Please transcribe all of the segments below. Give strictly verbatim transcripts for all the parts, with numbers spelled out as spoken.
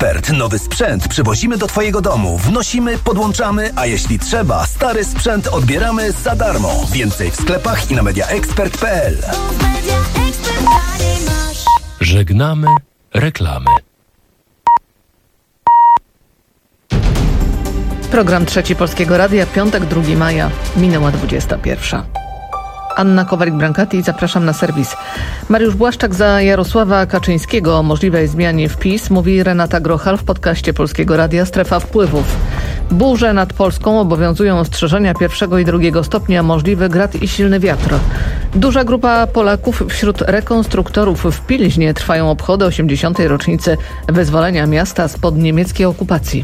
Ekspert. Nowy sprzęt przywozimy do Twojego domu. Wnosimy, podłączamy, a jeśli trzeba, stary sprzęt odbieramy za darmo. Więcej w sklepach i na mediaexpert kropka p l. Żegnamy reklamy. Program Trzeci Polskiego Radia, piątek, drugiego maja, minęła dwudziesta pierwsza. Anna Kowalik-Brankati, zapraszam na serwis. Mariusz Błaszczak za Jarosława Kaczyńskiego o możliwej zmianie w PiS mówi Renata Grochal w podcaście Polskiego Radia Strefa Wpływów. Burze nad Polską obowiązują ostrzeżenia pierwszego i drugiego stopnia, możliwy grad i silny wiatr. Duża grupa Polaków wśród rekonstruktorów w Pilźnie trwają obchody osiemdziesiątej rocznicy wyzwolenia miasta spod niemieckiej okupacji.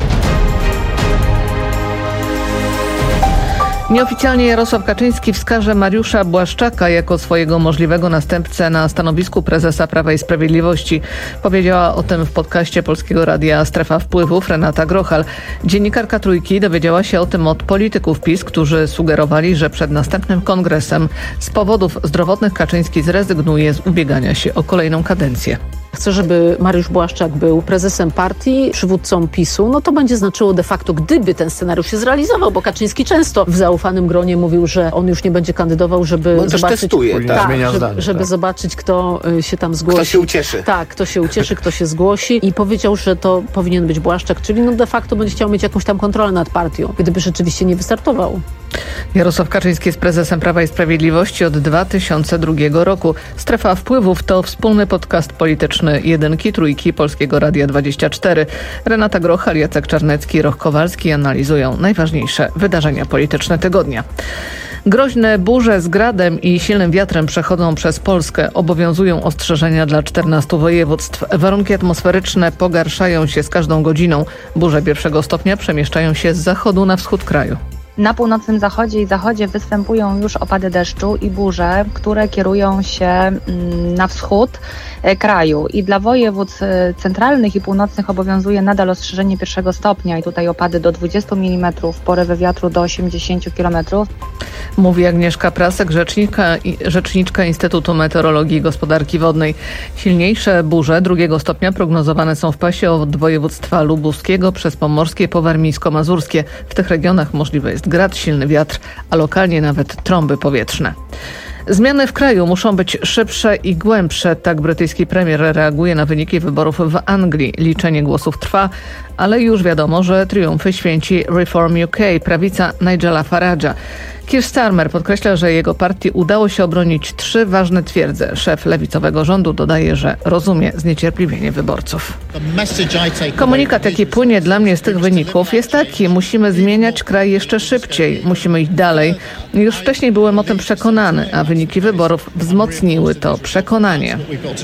Nieoficjalnie Jarosław Kaczyński wskaże Mariusza Błaszczaka jako swojego możliwego następcę na stanowisku prezesa Prawa i Sprawiedliwości. Powiedziała o tym w podcaście Polskiego Radia Strefa Wpływów Renata Grochal. Dziennikarka Trójki dowiedziała się o tym od polityków PiS, którzy sugerowali, że przed następnym kongresem z powodów zdrowotnych Kaczyński zrezygnuje z ubiegania się o kolejną kadencję. Chce, żeby Mariusz Błaszczak był prezesem partii, przywódcą PiSu, no to będzie znaczyło de facto, gdyby ten scenariusz się zrealizował, bo Kaczyński często w zaufanym gronie mówił, że on już nie będzie kandydował, żeby bo on zobaczyć, też testuje, tak, tak, zmienia żeby, zdanie, żeby tak. zobaczyć, kto się tam zgłosi. Kto się ucieszy. Tak, kto się ucieszy, kto się zgłosi i powiedział, że to powinien być Błaszczak, czyli no de facto będzie chciał mieć jakąś tam kontrolę nad partią, gdyby rzeczywiście nie wystartował. Jarosław Kaczyński jest prezesem Prawa i Sprawiedliwości od dwa tysiące drugiego roku. Strefa Wpływów to wspólny podcast polityczny Jedynki, Trójki, Polskiego Radia dwadzieścia cztery. Renata Grochal, Jacek Czarnecki, Roch Kowalski analizują najważniejsze wydarzenia polityczne tygodnia. Groźne burze z gradem i silnym wiatrem przechodzą przez Polskę. Obowiązują ostrzeżenia dla czternastu województw. Warunki atmosferyczne pogarszają się z każdą godziną. Burze pierwszego stopnia przemieszczają się z zachodu na wschód kraju. Na północnym zachodzie i zachodzie występują już opady deszczu i burze, które kierują się na wschód kraju. I dla województw centralnych i północnych obowiązuje nadal ostrzeżenie pierwszego stopnia i tutaj opady do dwudziestu milimetrów, porywy wiatru do osiemdziesięciu kilometrów. Mówi Agnieszka Prasek, rzecznika, rzeczniczka Instytutu Meteorologii i Gospodarki Wodnej. Silniejsze burze drugiego stopnia prognozowane są w pasie od województwa lubuskiego przez pomorskie po warmińsko-mazurskie. W tych regionach możliwy jest grad, silny wiatr, a lokalnie nawet trąby powietrzne. Zmiany w kraju muszą być szybsze i głębsze. Tak brytyjski premier reaguje na wyniki wyborów w Anglii. Liczenie głosów trwa, ale już wiadomo, że triumfy święci Reform U K, prawica Nigela Farage'a. Keir Starmer podkreśla, że jego partii udało się obronić trzy ważne twierdze. Szef lewicowego rządu dodaje, że rozumie zniecierpliwienie wyborców. Komunikat, jaki płynie dla mnie z tych wyników, jest taki: musimy zmieniać kraj jeszcze szybciej, musimy iść dalej. Już wcześniej byłem o tym przekonany, a wyniki wyborów wzmocniły to przekonanie.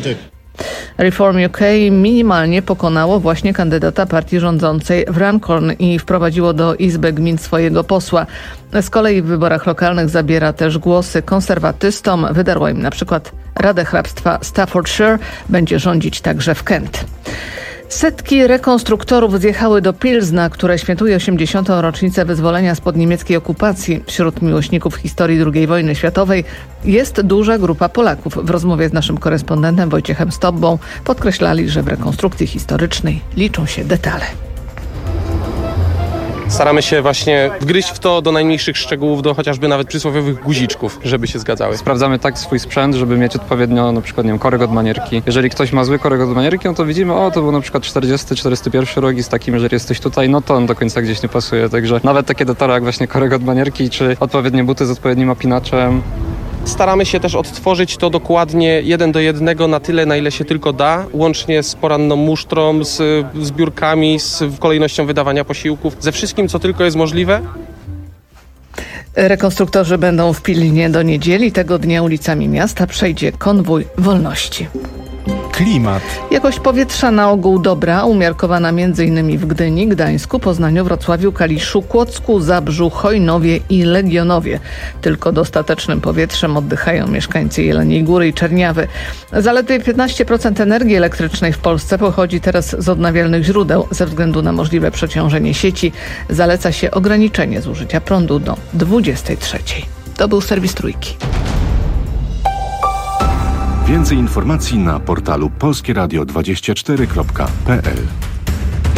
Reform U K minimalnie pokonało właśnie kandydata partii rządzącej w Runcorn i wprowadziło do Izby Gmin swojego posła. Z kolei w wyborach lokalnych zabiera też głosy konserwatystom. Wydarła im na przykład Radę Hrabstwa Staffordshire, będzie rządzić także w Kent. Setki rekonstruktorów zjechały do Pilzna, które świętuje osiemdziesiątą rocznicę wyzwolenia spod niemieckiej okupacji. Wśród miłośników historii drugiej wojny światowej jest duża grupa Polaków. W rozmowie z naszym korespondentem Wojciechem Stobbą podkreślali, że w rekonstrukcji historycznej liczą się detale. Staramy się właśnie wgryźć w to do najmniejszych szczegółów, do chociażby nawet przysłowiowych guziczków, żeby się zgadzały. Sprawdzamy tak swój sprzęt, żeby mieć odpowiednio na przykład, nie wiem, korek od manierki. Jeżeli ktoś ma zły korek od manierki, no to widzimy, o, to był na przykład czterdziesty czterdziesty pierwszy rok i z takim, jeżeli jesteś tutaj, no to on do końca gdzieś nie pasuje. Także nawet takie detale jak właśnie korek od manierki, czy odpowiednie buty z odpowiednim opinaczem. Staramy się też odtworzyć to dokładnie jeden do jednego na tyle, na ile się tylko da, łącznie z poranną musztrą, z zbiórkami, z kolejnością wydawania posiłków, ze wszystkim, co tylko jest możliwe. Rekonstruktorzy będą w Pilnie do niedzieli. Tego dnia ulicami miasta przejdzie konwój wolności. Klimat. Jakość powietrza na ogół dobra, umiarkowana między innymi w Gdyni, Gdańsku, Poznaniu, Wrocławiu, Kaliszu, Kłodzku, Zabrzu, Chojnowie i Legionowie. Tylko dostatecznym powietrzem oddychają mieszkańcy Jeleniej Góry i Czerniawy. Zaledwie piętnaście procent energii elektrycznej w Polsce pochodzi teraz z odnawialnych źródeł. Ze względu na możliwe przeciążenie sieci zaleca się ograniczenie zużycia prądu do dwudziestej trzeciej. To był serwis Trójki. Więcej informacji na portalu polskieradio dwadzieścia cztery kropka p l.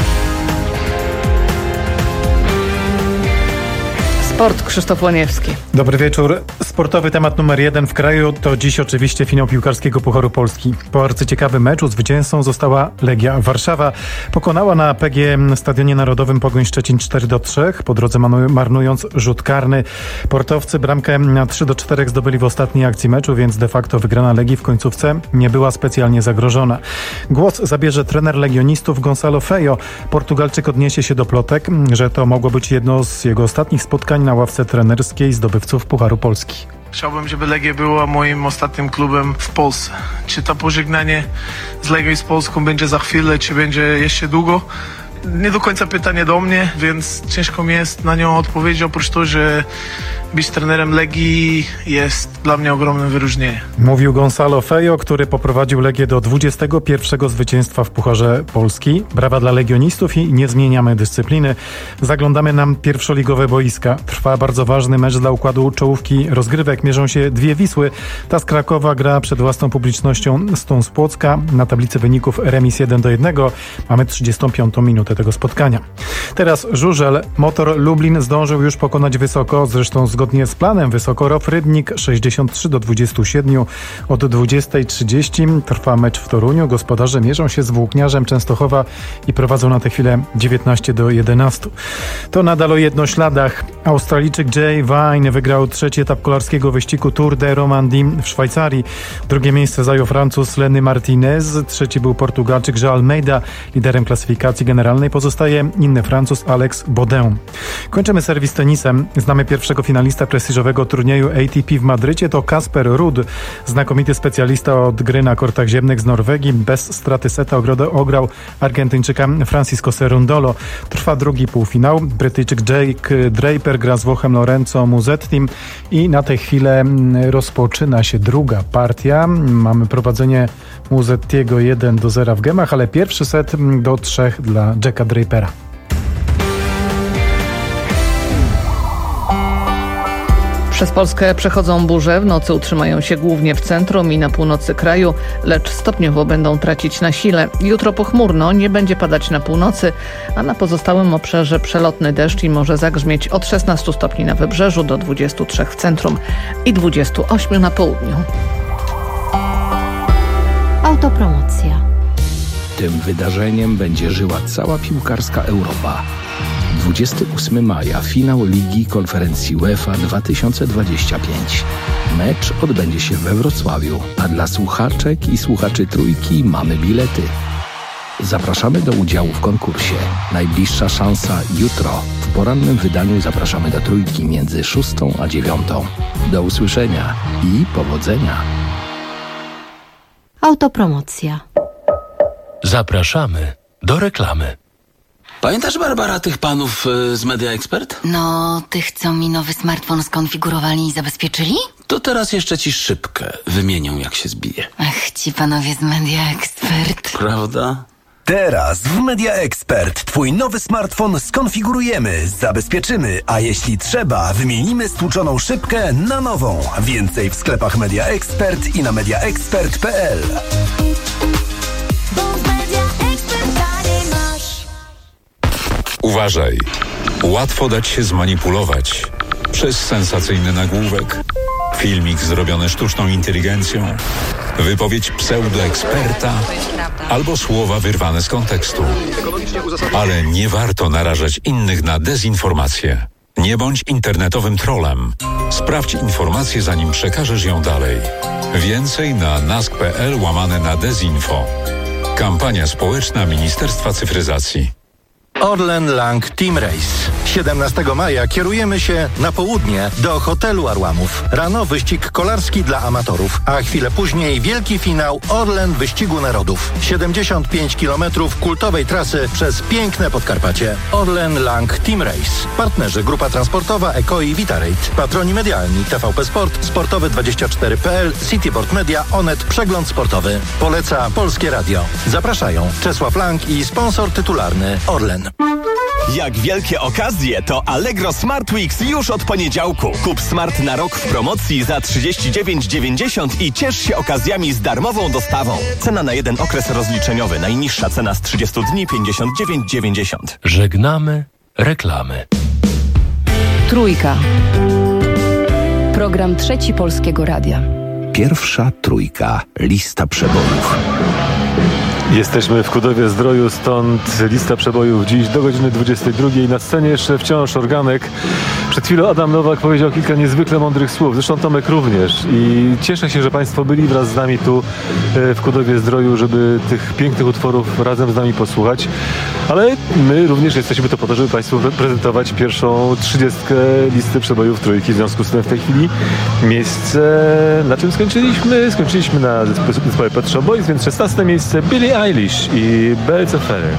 Sport, Krzysztof Łaniewski. Dobry wieczór. Sportowy temat numer jeden w kraju to dziś oczywiście finał piłkarskiego Pucharu Polski. Po arcyciekawym meczu zwycięzcą została Legia Warszawa. Pokonała na P G Stadionie Narodowym Pogoń Szczecin cztery do trzech, po drodze marnując rzut karny. Portowcy bramkę na trzy do czterech zdobyli w ostatniej akcji meczu, więc de facto wygrana Legii w końcówce nie była specjalnie zagrożona. Głos zabierze trener legionistów Gonçalo Feio. Portugalczyk odniesie się do plotek, że to mogło być jedno z jego ostatnich spotkań na ławce trenerskiej zdobywców Pucharu Polski. Chciałbym, żeby Legia była moim ostatnim klubem w Polsce. Czy to pożegnanie z Legią i z Polską będzie za chwilę, czy będzie jeszcze długo? Nie do końca pytanie do mnie, więc ciężko mi jest na nią odpowiedzieć, oprócz tego, że być trenerem Legii jest dla mnie ogromnym wyróżnieniem. Mówił Gonçalo Feio, który poprowadził Legię do dwudziestego pierwszego zwycięstwa w Pucharze Polski. Brawa dla legionistów i nie zmieniamy dyscypliny. Zaglądamy na pierwszoligowe boiska. Trwa bardzo ważny mecz dla układu czołówki rozgrywek. Mierzą się dwie Wisły. Ta z Krakowa gra przed własną publicznością z tą z Płocka. Na tablicy wyników remis jeden do jednego. Mamy trzydziestą piątą minutę tego spotkania. Teraz żużel. Motor Lublin zdążył już pokonać wysoko, zresztą zgodnie z planem wysoko Row Rybnik sześćdziesiąt trzy do dwudziestu siedmiu. Od dwudziestej trzydzieści trwa mecz w Toruniu. Gospodarze mierzą się z Włókniarzem Częstochowa i prowadzą na tę chwilę dziewiętnaście do jedenastu. To nadal o jednośladach. Australijczyk Jay Vine wygrał trzeci etap kolarskiego wyścigu Tour de Romandie w Szwajcarii. Drugie miejsce zajął Francuz Lenny Martinez. Trzeci był Portugalczyk João Almeida. Liderem klasyfikacji generalnej pozostaje inny Francuz Alex Baudin. Kończymy serwis tenisem. Znamy pierwszego finalista prestiżowego turnieju A T P w Madrycie. To Kasper Ruud, znakomity specjalista od gry na kortach ziemnych z Norwegii. Bez straty seta ograł Argentyńczyka Francisco Cerundolo. Trwa drugi półfinał. Brytyjczyk Jake Draper gra z Włochem Lorenzo Musettim i na tę chwilę rozpoczyna się druga partia. Mamy prowadzenie Musettiego jeden do zera w gemach, ale pierwszy set do trzech dla Jacka Drapera. Przez Polskę przechodzą burze, w nocy utrzymają się głównie w centrum i na północy kraju, lecz stopniowo będą tracić na sile. Jutro pochmurno, nie będzie padać na północy, a na pozostałym obszarze przelotny deszcz i może zagrzmieć od szesnastu stopni na wybrzeżu do dwudziestu trzech w centrum i dwudziestu ośmiu na południu. Autopromocja. Tym wydarzeniem będzie żyła cała piłkarska Europa. dwudziestego ósmego maja finał Ligi Konferencji UEFA dwa tysiące dwudziesty piąty. Mecz odbędzie się we Wrocławiu, a dla słuchaczek i słuchaczy Trójki mamy bilety. Zapraszamy do udziału w konkursie. Najbliższa szansa jutro. W porannym wydaniu zapraszamy do Trójki między szóstą a dziewiątą. Do usłyszenia i powodzenia. Autopromocja. Zapraszamy do reklamy. Pamiętasz, Barbara, tych panów y, z Media Expert? No, tych, co mi nowy smartfon skonfigurowali i zabezpieczyli? To teraz jeszcze ci szybkę wymienią, jak się zbije. Ach, ci panowie z Media Expert. Prawda? Teraz w Media Expert twój nowy smartfon skonfigurujemy, zabezpieczymy, a jeśli trzeba, wymienimy stłuczoną szybkę na nową. Więcej w sklepach Media Expert i na media expert kropka p l. Uważaj, łatwo dać się zmanipulować przez sensacyjny nagłówek, filmik zrobiony sztuczną inteligencją, wypowiedź pseudoeksperta albo słowa wyrwane z kontekstu. Ale nie warto narażać innych na dezinformację. Nie bądź internetowym trollem. Sprawdź informację, zanim przekażesz ją dalej. Więcej na nask kropka p l łamane na dezinfo. Kampania społeczna Ministerstwa Cyfryzacji. Orlen Lang Team Race. siedemnastego maja kierujemy się na południe do hotelu Arłamów. Rano wyścig kolarski dla amatorów, a chwilę później wielki finał Orlen Wyścigu Narodów. siedemdziesiąt pięć kilometrów kultowej trasy przez piękne Podkarpacie. Orlen Lang Team Race. Partnerzy Grupa Transportowa Eko i Vitarate. Patroni medialni T V P Sport, Sportowy dwadzieścia cztery kropka p l, Cityport Media, Onet, Przegląd Sportowy. Poleca Polskie Radio. Zapraszają Czesław Lang i sponsor tytularny Orlen. Jak wielkie okazje, to Allegro Smart Weeks już od poniedziałku. Kup smart na rok w promocji za trzydzieści dziewięć dziewięćdziesiąt i ciesz się okazjami z darmową dostawą. Cena na jeden okres rozliczeniowy. Najniższa cena z trzydziestu dni pięćdziesiąt dziewięć dziewięćdziesiąt. Żegnamy reklamy. Trójka. Program Trzeci Polskiego Radia. Pierwsza trójka. Lista przebojów. Jesteśmy w Kudowie-Zdroju, stąd lista przebojów dziś do godziny dwudziestej drugiej. Na scenie jeszcze wciąż organek. Przed chwilą Adam Nowak powiedział kilka niezwykle mądrych słów, zresztą Tomek również. I cieszę się, że Państwo byli wraz z nami tu w Kudowie-Zdroju, żeby tych pięknych utworów razem z nami posłuchać. Ale my również jesteśmy to po to, żeby Państwu prezentować pierwszą trzydziestkę listy przebojów trójki. W związku z tym w tej chwili miejsce, na czym skończyliśmy? Skończyliśmy na zespole Pet Shop Boys, więc szesnaste miejsce Billie Eilish i Birds of Feather.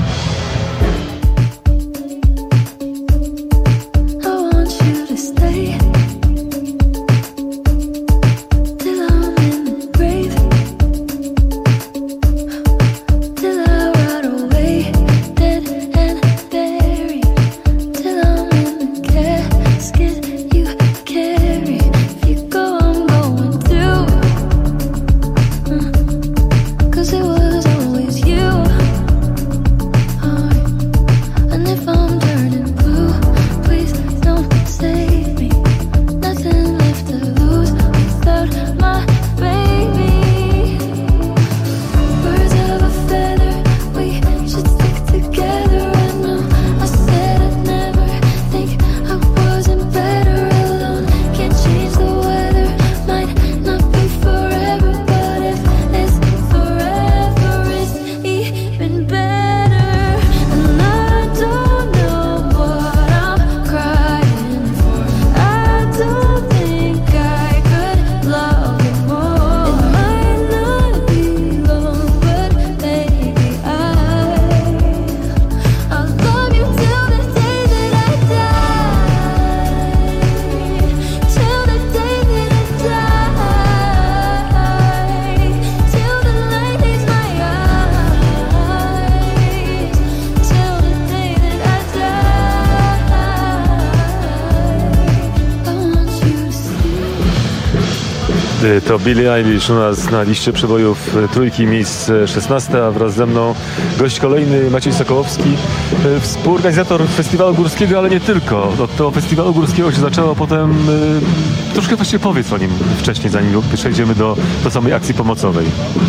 To Billie Eilish u nas na liście przebojów trójki, miejsce szesnaste, a wraz ze mną gość kolejny Maciej Sokołowski, współorganizator Festiwalu Górskiego, ale nie tylko. Od tego Festiwalu Górskiego się zaczęło, potem troszkę właściwie powiedz o nim wcześniej, zanim przejdziemy do, do samej akcji pomocowej.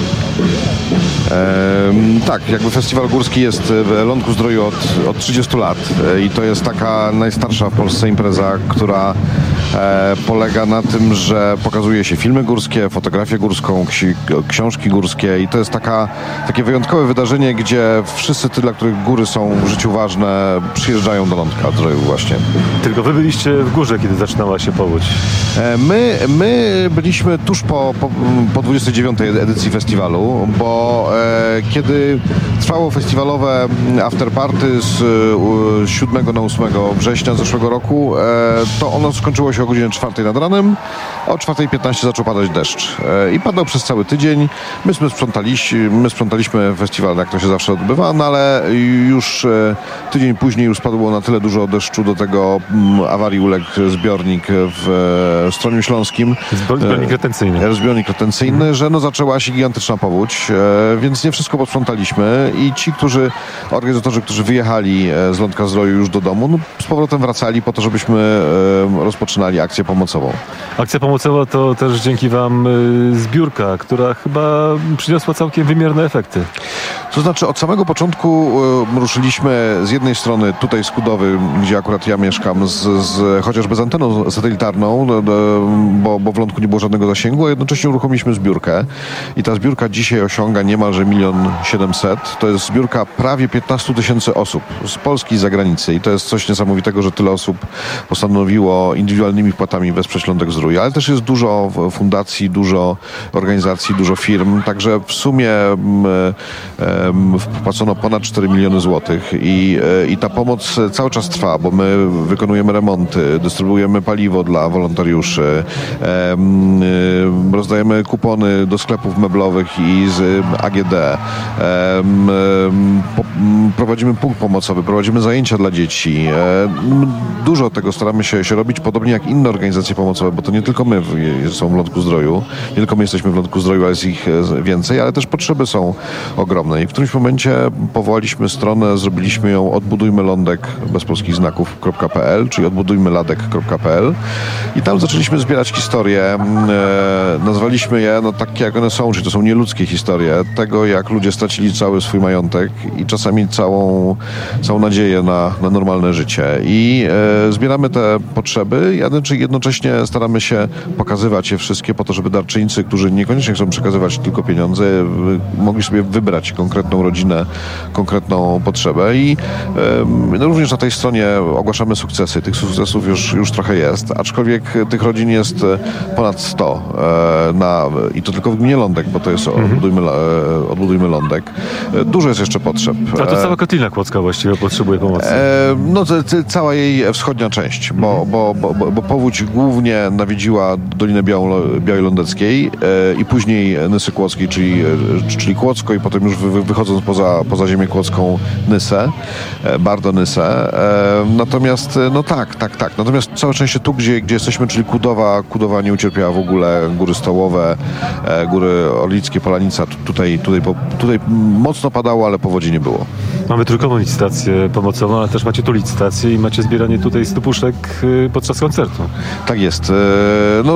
Ehm, tak, jakby Festiwal Górski jest w Lądku-Zdroju od, od trzydziestu lat i to jest taka najstarsza w Polsce impreza, która e, polega na tym, że pokazuje się filmy górskie, fotografię górską, ksi, książki górskie i to jest taka, takie wyjątkowe wydarzenie, gdzie wszyscy ty, dla których góry są w życiu ważne, przyjeżdżają do Lądka-Zdroju właśnie. Tylko wy byliście w górze, kiedy zaczynała się powódź. E, my, my byliśmy tuż po, po, po dwudziestej dziewiątej edycji festiwalu, bo e, kiedy trwało festiwalowe afterparty z e, siódmego na ósmego września zeszłego roku, e, to ono skończyło się o godzinie czwartej nad ranem, a o czwartej piętnaście zaczął padać deszcz. E, I padał przez cały tydzień. Myśmy sprzątaliśmy, my sprzątaliśmy festiwal, jak to się zawsze odbywa, no ale już e, tydzień później już spadło na tyle dużo deszczu, do tego m, awarii uległ zbiornik w e, Stromiu Śląskim. Zbiornik retencyjny. Zbiornik retencyjny, mhm. że no zaczęła się gigantyczna powódź, e, więc nie wszystko posprzątaliśmy i ci, którzy, organizatorzy, którzy wyjechali z Lądka-Zdroju już do domu, no, z powrotem wracali po to, żebyśmy e, rozpoczynali akcję pomocową. Akcja pomocowa to też dzięki wam y, zbiórka, która chyba przyniosła całkiem wymierne efekty. To znaczy od samego początku y, ruszyliśmy z jednej strony tutaj z Kudowy, gdzie akurat ja mieszkam, z, z chociażby z anteną satelitarną, y, bo, bo w Lądku nie było żadnego zasięgu, a jednocześnie uruchomiliśmy zbiórkę i ta zbiórka dzisiaj osiąga niemalże milion siedemset. To jest zbiórka prawie piętnaście tysięcy osób z Polski i z zagranicy i to jest coś niesamowitego, że tyle osób postanowiło indywidualnymi wpłatami wesprzeć Lądek-Zdrój, ale też jest dużo fundacji, dużo organizacji, dużo firm, także w sumie um, wpłacono ponad cztery miliony złotych i, i ta pomoc cały czas trwa, bo my wykonujemy remonty, dystrybuujemy paliwo dla wolontariuszy, um, rozdajemy kupony do sklepów meblowych i z A G D, um, po, prowadzimy punkt pomocowy, prowadzimy zajęcia dla dzieci. Um, dużo tego staramy się, się robić, podobnie jak inne organizacje pomocowe, bo to nie tylko my są w Lądku Zdroju, nie tylko my jesteśmy w Lądku Zdroju, ale jest ich więcej, ale też potrzeby są ogromne. I w którymś momencie powołaliśmy stronę, zrobiliśmy ją odbudujmy lądek bez polskich znaków kropka p l, czyli odbudujmy ladek kropka p l i tam zaczęliśmy zbierać historie. E, nazwaliśmy je no takie, jak one są, czyli to są nieludzkie historie tego, jak ludzie stracili cały swój majątek i czasami całą, całą nadzieję na, na normalne życie. I e, zbieramy te potrzeby, jednocześnie staramy się pokazywać je wszystkie po to, żeby darczyńcy, którzy niekoniecznie chcą przekazywać tylko pieniądze, mogli sobie wybrać konkretną rodzinę, konkretną potrzebę i e, no również na tej stronie ogłaszamy sukcesy. Tych sukcesów już, już trochę jest, aczkolwiek tych rodzin jest ponad sto e, na, i to tylko w gminie Lądek, bo to jest mhm. odbudujmy, e, odbudujmy Lądek. E, dużo jest jeszcze potrzeb. A to cała Kotlina Kłodzka właściwie potrzebuje pomocy. E, no to, to cała jej wschodnia część, bo, mhm. bo, bo, bo, bo powódź głównie nawiedziła Dolinę Białą, Białej Lądeckiej e, i później Nysy Kłodzkiej, czyli, czyli Kłodzko i potem już wy, wychodząc poza, poza ziemię kłodzką Nysę, e, Bardo Nysę. E, natomiast no tak, tak, tak. Natomiast całe szczęście tu, gdzie, gdzie jesteśmy, czyli Kudowa, Kudowa nie ucierpiała w ogóle, Góry Stołowe, e, Góry Orlickie, Polanica, tutaj, tutaj, tutaj mocno padało, ale powodzi nie było. Mamy trójkową licytację pomocową, ale też macie tu licytację i macie zbieranie tutaj stu puszek podczas koncertu. Tak jest. No,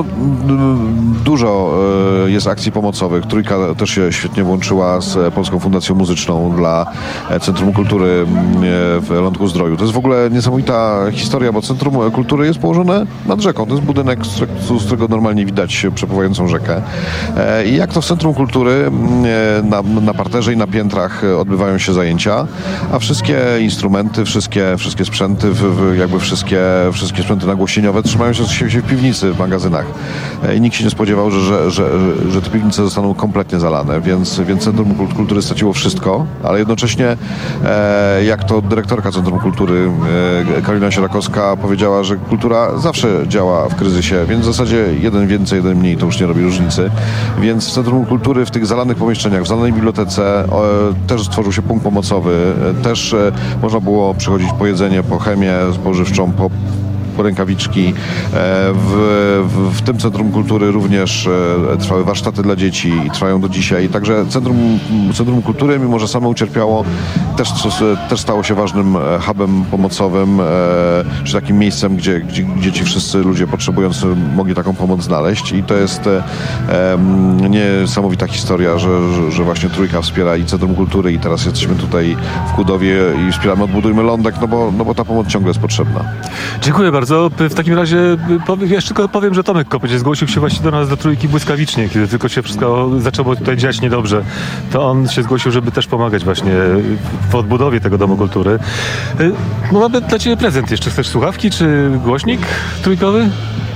dużo jest akcji pomocowych. Trójka też się świetnie włączyła z Polską Fundacją Muzyczną dla Centrum Kultury w Lądku Zdroju. To jest w ogóle niesamowita historia, bo Centrum Kultury jest położone nad rzeką. To jest budynek, z którego normalnie widać przepływającą rzekę. I jak to w Centrum Kultury na, na parterze i na piętrach odbywają się zajęcia, a wszystkie instrumenty, wszystkie, wszystkie sprzęty, w, w, jakby wszystkie, wszystkie sprzęty nagłośnieniowe trzymają się, się, się w piwnicy, w magazynach. I nikt się nie spodziewał, że, że, że, że te piwnice zostaną kompletnie zalane, więc, więc Centrum Kultury straciło wszystko, ale jednocześnie e, jak to dyrektorka Centrum Kultury e, Karolina Sierakowska powiedziała, że kultura zawsze działa w kryzysie, więc w zasadzie jeden więcej, jeden mniej to już nie robi różnicy. Więc w Centrum Kultury w tych zalanych pomieszczeniach, w zalanej bibliotece e, też stworzył się punkt pomocowy. Też e, można było przychodzić po jedzenie, po chemię spożywczą, po rękawiczki. W, w, w tym Centrum Kultury również trwały warsztaty dla dzieci i trwają do dzisiaj. Także Centrum, Centrum Kultury, mimo że samo ucierpiało, też, też stało się ważnym hubem pomocowym, czy takim miejscem, gdzie, gdzie, gdzie ci wszyscy ludzie potrzebujący mogli taką pomoc znaleźć. I to jest um, niesamowita historia, że, że, że właśnie Trójka wspiera i Centrum Kultury i teraz jesteśmy tutaj w Kudowie i wspieramy Odbudujmy Lądek, no bo, no bo ta pomoc ciągle jest potrzebna. Dziękuję bardzo. W takim razie powiem, jeszcze tylko powiem, że Tomek Kopeć zgłosił się właśnie do nas do Trójki błyskawicznie, kiedy tylko się wszystko zaczęło tutaj dziać niedobrze. To on się zgłosił, żeby też pomagać właśnie w odbudowie tego Domu Kultury. No, mamy dla Ciebie prezent jeszcze. Chcesz słuchawki czy głośnik trójkowy?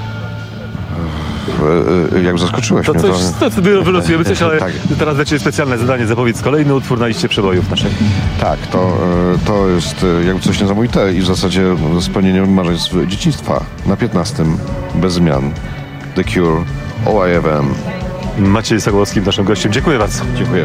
Jak zaskoczyłeś to mnie. Coś, to to wylosujemy coś, ale tak. Teraz dla Ciebie specjalne zadanie. Zapowiedz kolejny utwór na liście przebojów naszej. Tak, to, to jest jakby coś niesamowite i w zasadzie spełnienie marzeń z dzieciństwa. Na piętnastym, bez zmian. The Cure, All I Ever Am. Maciej Sagłowski naszym gościem. Dziękuję bardzo. Dziękuję.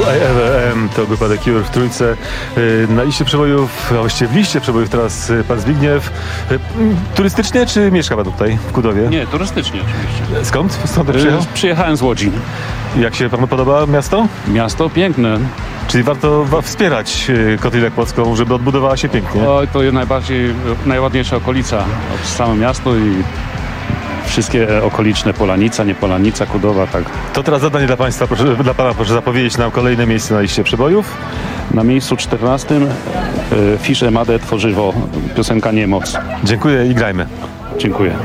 I Ever Am to gruppa The Cure w Trójce. Na liście przebojów, a właściwie w liście przebojów teraz pan Zbigniew. Turystycznie czy mieszka pan tutaj w Kudowie? Nie, turystycznie oczywiście. Skąd? Skąd przyjechał? Przyjechałem z Łodzi. Jak się panu podoba miasto? Miasto piękne. Czyli warto wspierać Kotlinę Kłodzką, żeby odbudowała się pięknie. O, to jest najbardziej, najładniejsza okolica. Samo miasto i wszystkie okoliczne, Polanica, nie Polanica, Kudowa, tak. To teraz zadanie dla państwa, proszę, dla pana, proszę zapowiedzieć nam kolejne miejsce na liście przebojów. Na miejscu czternastym y, Fish Emade Tworzywo, piosenka Niemoc. Dziękuję i grajmy. Dziękuję.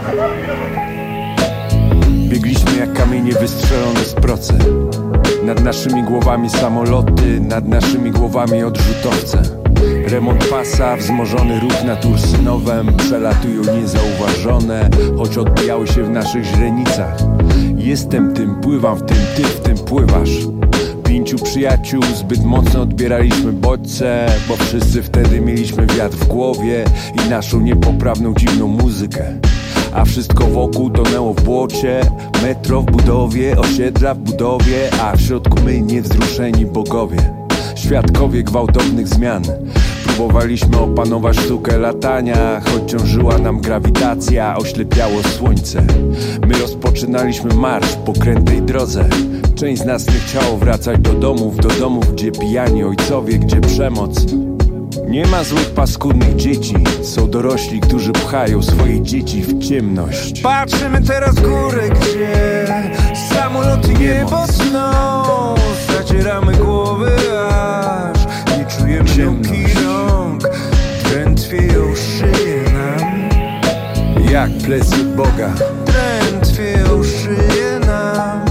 Biegliśmy jak kamienie wystrzelone z procy. Nad naszymi głowami samoloty, nad naszymi głowami odrzutowce. Remont pasa, wzmożony ruch nad Ursynowem przelatują niezauważone, choć odbijały się w naszych źrenicach. Jestem tym, pływam w tym, ty w tym pływasz. Pięciu przyjaciół, zbyt mocno odbieraliśmy bodźce, bo wszyscy wtedy mieliśmy wiatr w głowie i naszą niepoprawną, dziwną muzykę. A wszystko wokół tonęło w błocie. Metro w budowie, osiedla w budowie, a w środku my niewzruszeni bogowie, świadkowie gwałtownych zmian. Próbowaliśmy opanować sztukę latania, choć ciążyła nam grawitacja, oślepiało słońce. My rozpoczynaliśmy marsz po krętej drodze. Część z nas nie chciało wracać do domów, do domów, gdzie pijani ojcowie, gdzie przemoc. Nie ma złych, paskudnych dzieci. Są dorośli, którzy pchają swoje dzieci w ciemność. Patrzymy teraz w górę, gdzie samoloty niebo sną. Zacieramy głowy, aż nie czujemy nóg i rąk. Drętwieją szyje nam jak plecy Boga. Drętwieją szyje nam.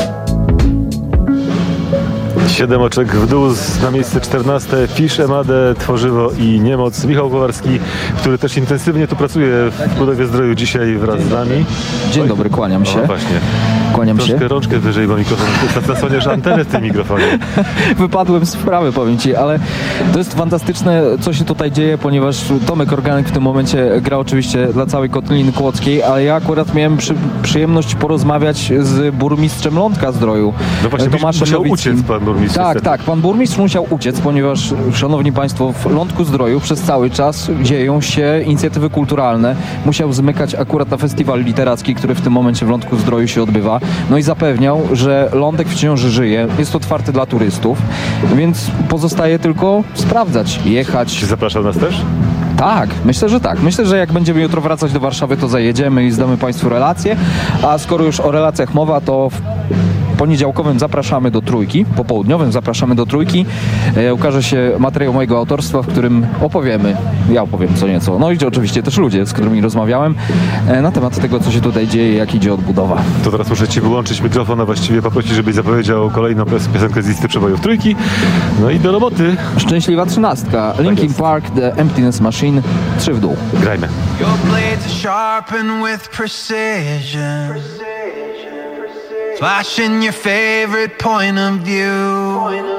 Siedem oczek w dół na miejsce czternaste. Fish Emade, Tworzywo i Niemoc. Michał Kowarski, który też intensywnie tu pracuje w Kudowie Zdroju, dzisiaj wraz z nami. Dzień dobry, kłaniam się. O, właśnie. Kłaniam Troszkę się. rączkę wyżej, bo mikrofon, zasłaniasz antenę w tym mikrofonie. Wypadłem z sprawy, powiem ci, ale to jest fantastyczne, co się tutaj dzieje, ponieważ Tomek Organek w tym momencie gra oczywiście dla całej Kotliny Kłodzkiej, ale ja akurat miałem przy, przyjemność porozmawiać z burmistrzem Lądka Zdroju. No właśnie, Tomaszem musiał Nowickim. uciec pan burmistrz. Tak, niestety. tak, pan burmistrz musiał uciec, ponieważ, szanowni państwo, w Lądku Zdroju przez cały czas dzieją się inicjatywy kulturalne. Musiał zmykać akurat na festiwal literacki, który w tym momencie w Lądku Zdroju się odbywa. No i zapewniał, że Lądek wciąż żyje, jest otwarty dla turystów, więc pozostaje tylko sprawdzać, jechać. Czy zapraszał nas też? Tak, myślę, że tak. Myślę, że jak będziemy jutro wracać do Warszawy, to zajedziemy i zdamy państwu relacje, a skoro już o relacjach mowa, to w poniedziałkowym zapraszamy do Trójki, popołudniowym zapraszamy do Trójki. E, ukaże się materiał mojego autorstwa, w którym opowiemy, ja opowiem co nieco, no i oczywiście też ludzie, z którymi rozmawiałem, e, na temat tego, co się tutaj dzieje, jak idzie odbudowa. To teraz muszę ci wyłączyć mikrofon, a właściwie poprosić, żebyś zapowiedział kolejną piosenkę z listy przebojów Trójki. No i do roboty. Szczęśliwa trzynastka. Tak Linkin jest. Park, The Emptiness Machine, trzy w dół. Grajmy. Your blades are sharpened with precision, flashing your favorite point of view.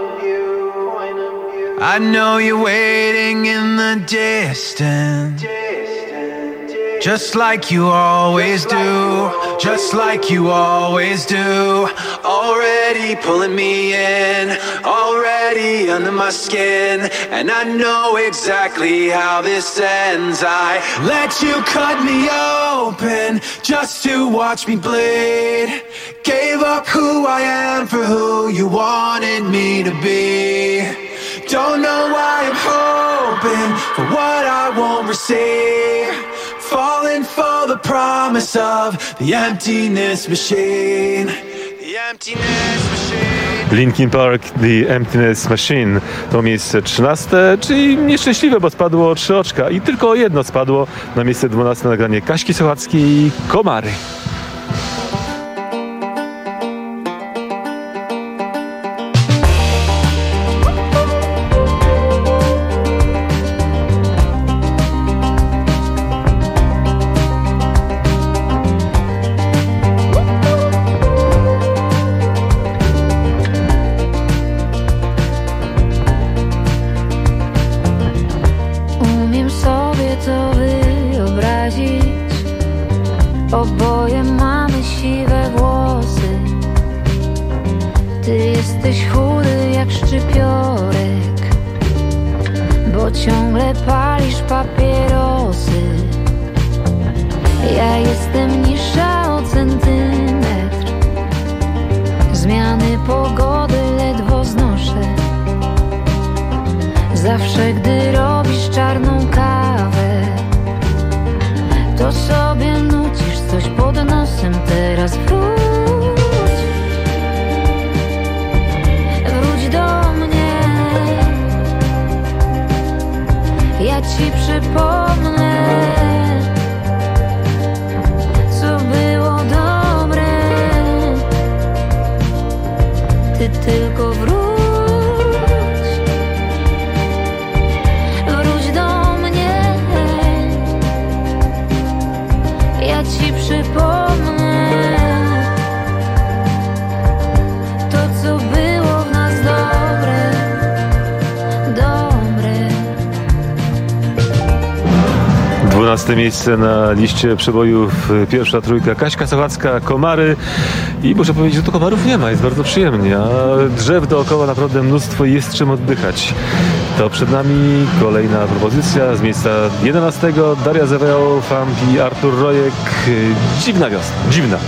I know you're waiting in the distance, just like you always do, just like you always do. Already pulling me in, already under my skin, and I know exactly how this ends. I let you cut me open just to watch me bleed. Gave up who I am for who you wanted me to be. Don't know why I'm hoping for what I won't receive. Falling for the promise of the emptiness machine. The emptiness machine. Linkin Park, The Emptiness Machine. To miejsce trzynaste, czyli nieszczęśliwe, bo spadło trzy oczka i tylko jedno spadło na miejsce dwunaste, nagranie Kaśki Sochackiej, Komary. Oboje mamy siwe włosy. Ty jesteś chudy jak szczyt. palisz papierosy. Ja jestem niższa o centymetr. Zmiany pogody ledwo znoszę. Zawsze gdy robisz czarną kawę, to sobie nucisz coś pod nosem. Teraz wróć, wróć do mnie. Ja ci przypomnę, co było dobre. Ty tylko wróć. Wróć do mnie. Ja ci przypomnę to, co było w nas dobre, dobre. dwunaste miejsce na liście przebojów, pierwsza trójka Kaśka Sochacka, Komary. I muszę powiedzieć, że tu komarów nie ma, jest bardzo przyjemnie, a drzew dookoła naprawdę mnóstwo i jest czym oddychać. To przed nami kolejna propozycja z miejsca jedenastego. Daria Zawiało, Famp i Artur Rojek. Dziwna wiosna, dziwna.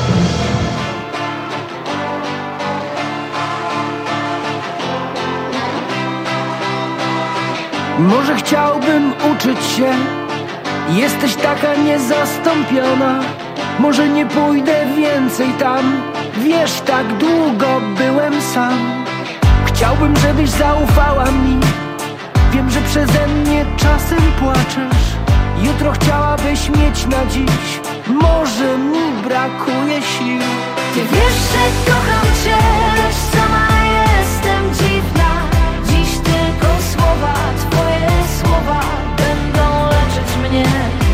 Może chciałbym uczyć się, jesteś taka niezastąpiona. Może nie pójdę więcej tam, wiesz, tak długo byłem sam. Chciałbym, żebyś zaufała mi, wiem, że przeze mnie czasem płaczesz. Jutro chciałabyś mieć na dziś, może mi brakuje sił. Ty wiesz, że kocham cię, lecz sama jestem dziwna. Dziś tylko słowa, twoje słowa będą leczyć mnie.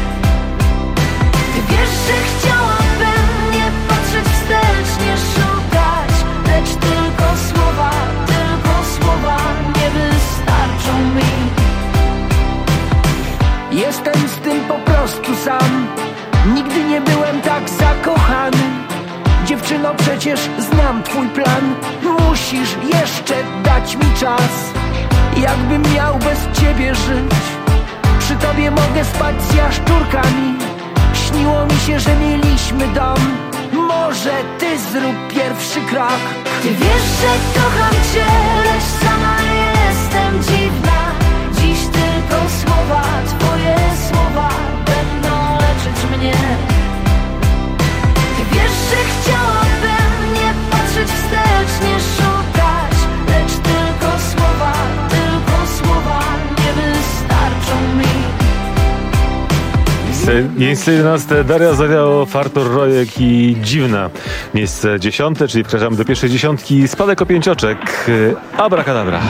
Ty wiesz, że chciałabym nie patrzeć wstecz, nie szukać, lecz tylko słowa, tylko słowa nie wystarczą mi. Jestem z tym po prostu sam, nigdy nie byłem tak zakochany. Dziewczyno, przecież znam twój plan, musisz jeszcze dać mi czas. Jakbym miał bez ciebie żyć, przy tobie mogę spać z jaszczurkami. Śniło mi się, że mieliśmy dom, może ty zrób pierwszy krok. Ty wiesz, że kocham cię, lecz sama jestem dziwna. Dziś tylko słowa, twoje słowa będą leczyć mnie. Ty wiesz, że chciałabym nie patrzeć wstecz, nie szukać, lecz tylko słowa, tylko słowa nie wystarczą mi. Miejsce jedenaste Daria Zawiało, Artur Rojek i Dziwna. Miejsce dziesiąte, czyli wkraczamy do pierwszej dziesiątki. Spadek o pięć oczek. Abracadabra.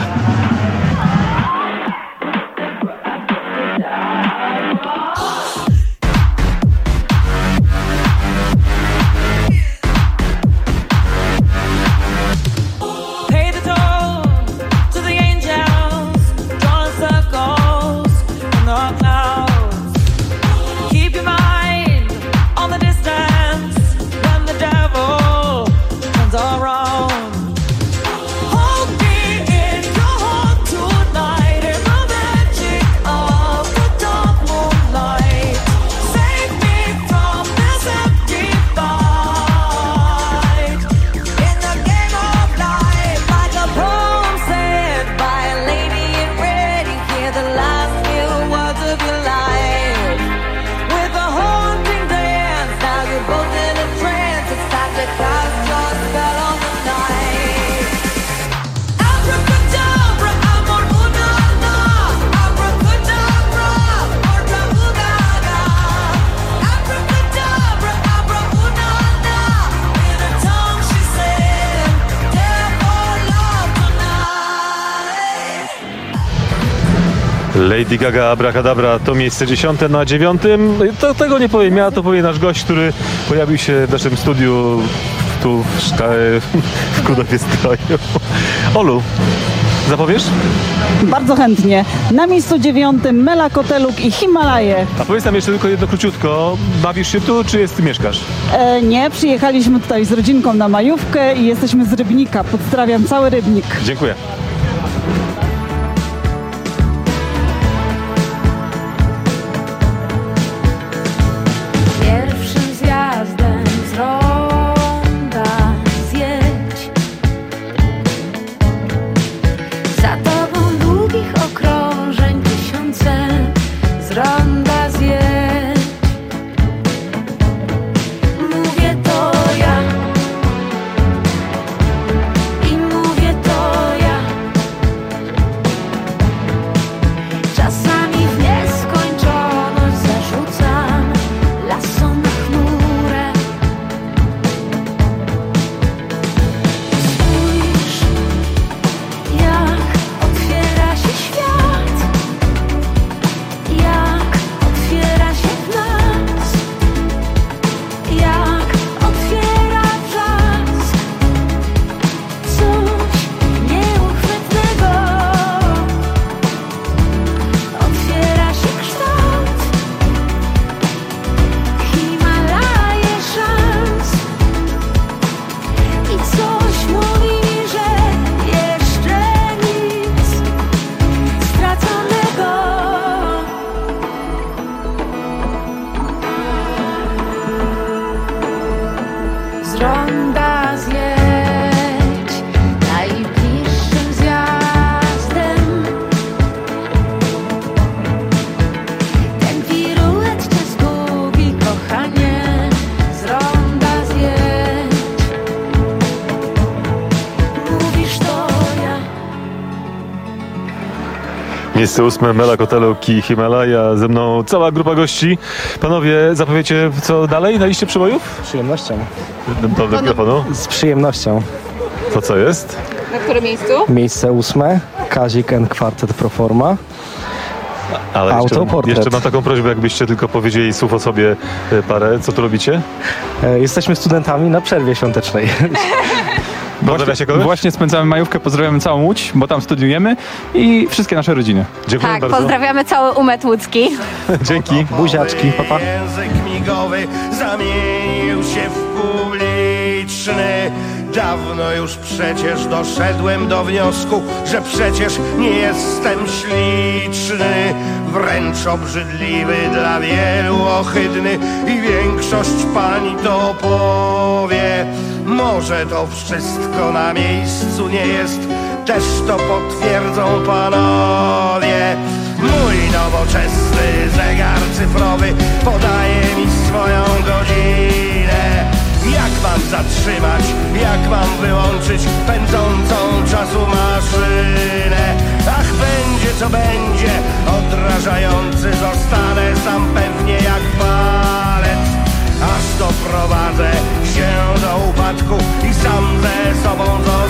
Lady Gaga, Abracadabra to miejsce dziesiąte. Na dziewiątym, to, tego nie powiem ja, to powie nasz gość, który pojawił się w naszym studiu tu w, szka- w Kudowie Zdroju. Olu, zapowiesz? Bardzo chętnie. Na miejscu dziewiątym Mela Koteluk i Himalaje. A powiedz nam jeszcze tylko jedno króciutko. Bawisz się tu, czy jest, ty mieszkasz? E, nie, przyjechaliśmy tutaj z rodzinką na majówkę i jesteśmy z Rybnika. Pozdrawiam cały Rybnik. Dziękuję. Miejsce ósme, Melak Hotelu Key Himalaya. Ze mną cała grupa gości. Panowie, zapowiecie co dalej na liście przebojów? Z przyjemnością. Do mikrofonu. Z przyjemnością. To co jest? Na którym miejscu? Miejsce ósme, Kazik and Kwartet Proforma. Ale jeszcze, Autoportret. jeszcze mam taką prośbę, jakbyście tylko powiedzieli słów o sobie parę. Co tu robicie? E, jesteśmy studentami na przerwie świątecznej. Właśnie, właśnie spędzamy majówkę, pozdrawiamy całą Łódź, bo tam studiujemy i wszystkie nasze rodziny. Dziękuję tak, bardzo. pozdrawiamy cały Umet Łódzki. Dzięki. Buziaczki, pa, pa. Język migowy zamienił się w publiczny. Dawno już przecież doszedłem do wniosku, że przecież nie jestem śliczny, wręcz obrzydliwy, dla wielu ohydny i większość pani to powie. Może to wszystko na miejscu nie jest, też to potwierdzą panowie. Mój nowoczesny zegar cyfrowy podaje mi swoją godzinę. Jak mam zatrzymać, jak mam wyłączyć pędzącą czasu maszynę? Ach, będzie co będzie, odrażający zostanę sam pewnie jak palec, aż doprowadzę się do upadku i sam ze sobą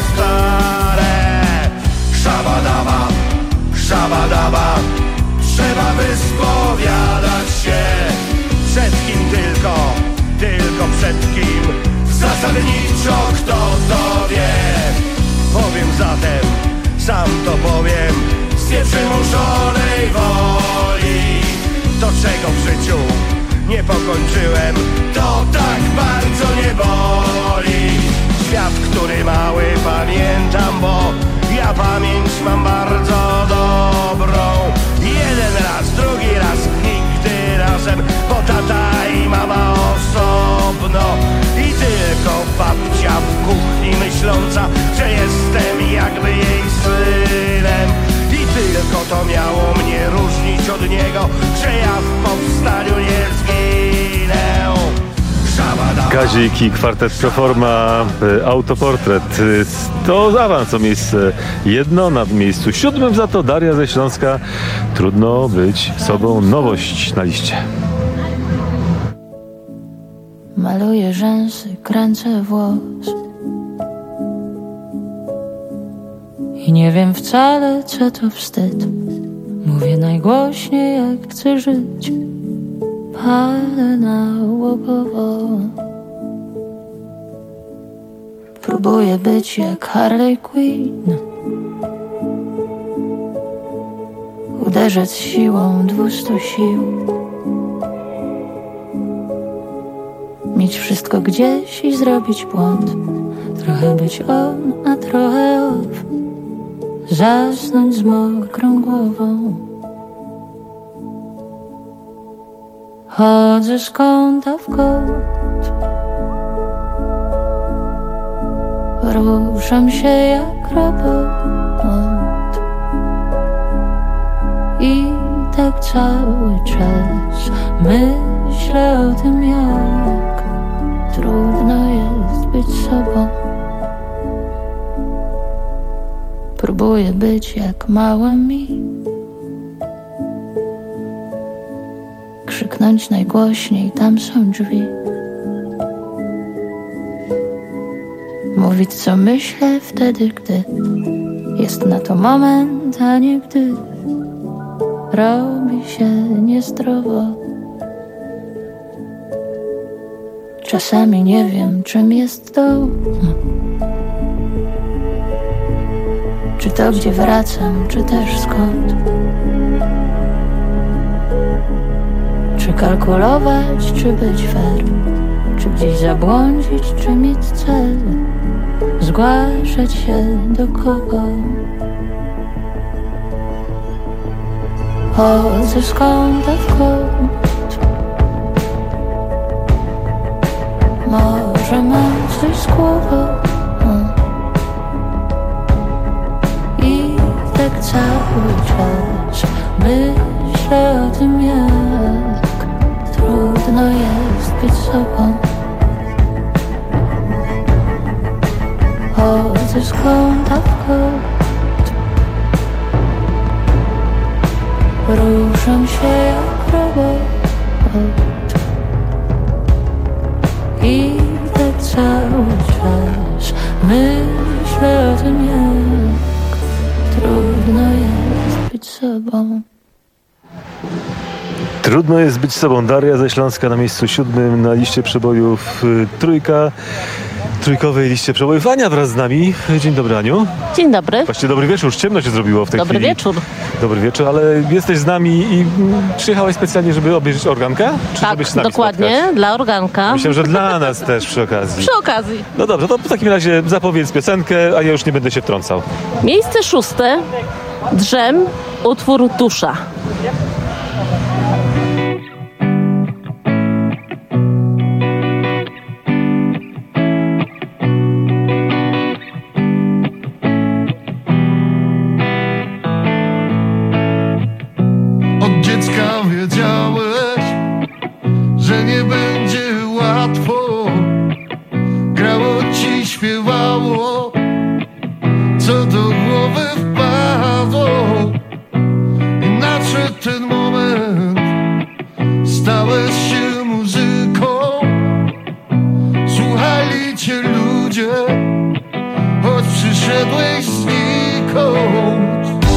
zostanę. Szabadaba, szabadaba, trzeba wyspowiadać się. Przed kim tylko, tylko przed kim? Zasadniczo kto to wie? Powiem zatem, sam to powiem, z nieprzymuszonej woli. To czego w życiu nie pokończyłem, to tak bardzo nie boli. Świat, który mały pamiętam, bo ja pamięć mam bardzo dobrą. Jeden raz, drugi raz, nigdy razem, bo tata i mama osobno. I tylko babcia w kuchni myśląca, że jestem jakby jej synem. I tylko to miało mnie różnić od niego, że ja w powstaniu nie zginę. Kazik i Kwartet Proforma, Autoportret. To awans o miejsce jedno, na miejscu siódmym za to Daria ze Śląska. Trudno być sobą, nowość na liście. Maluję rzęsy, kręcę włos i nie wiem wcale, co to wstyd. Mówię najgłośniej, jak chcę żyć. Palę nałogowo. Próbuję być jak Harley Quinn, uderzać siłą dwustu sił, mieć wszystko gdzieś i zrobić błąd. Trochę być on, a trochę off. Zasnąć z mokrą głową. Chodzę z kąta w kąt, ruszam się jak robot i tak cały czas myślę o tym, jak trudno jest być sobą. Próbuję być jak mała mi, krzyknąć najgłośniej, tam są drzwi. Mówić co myślę wtedy, gdy jest na to moment, a nie gdy robi się niezdrowo. Czasami nie wiem, czym jest dom. Czy to, gdzie wracam, czy też skąd? Czy kalkulować, czy być fair? Czy gdzieś zabłądzić, czy mieć cel? Zgłaszać się do kogo? Chodzę z kąta w kąt. Może mam coś z głową i tak cały czas myślę o tym, jak trudno jest być sobą. Chodzę z kąta w kąt. ruszam się jak robot i tak cały czas myślę o tym, jak trudno jest być sobą. Trudno jest być sobą. Daria ze Śląska na miejscu siódmym na liście przebojów trójka. Trójkowej liście przebojów. Ania wraz z nami. Dzień dobry, Aniu. Dzień dobry. Właściwie dobry wieczór. Już ciemno się zrobiło w tej dobry chwili. Dobry wieczór. Dobry wieczór, ale jesteś z nami i przyjechałaś specjalnie, żeby obejrzeć organka? Czy tak, żeby się z nami dokładnie. spotkać? Dla organka. Myślę, że dla nas też przy okazji. Przy okazji. No dobrze, to w takim razie zapowiedz piosenkę, a ja już nie będę się wtrącał. Miejsce szóste. Drzem. Utwór Dusza. Wiedziałeś, że nie będzie łatwo. Grało ci, śpiewało, co do głowy wpadło. I nadszedł ten moment, stałeś się muzyką. Słuchali cię ludzie, choć przyszedłeś znikąd.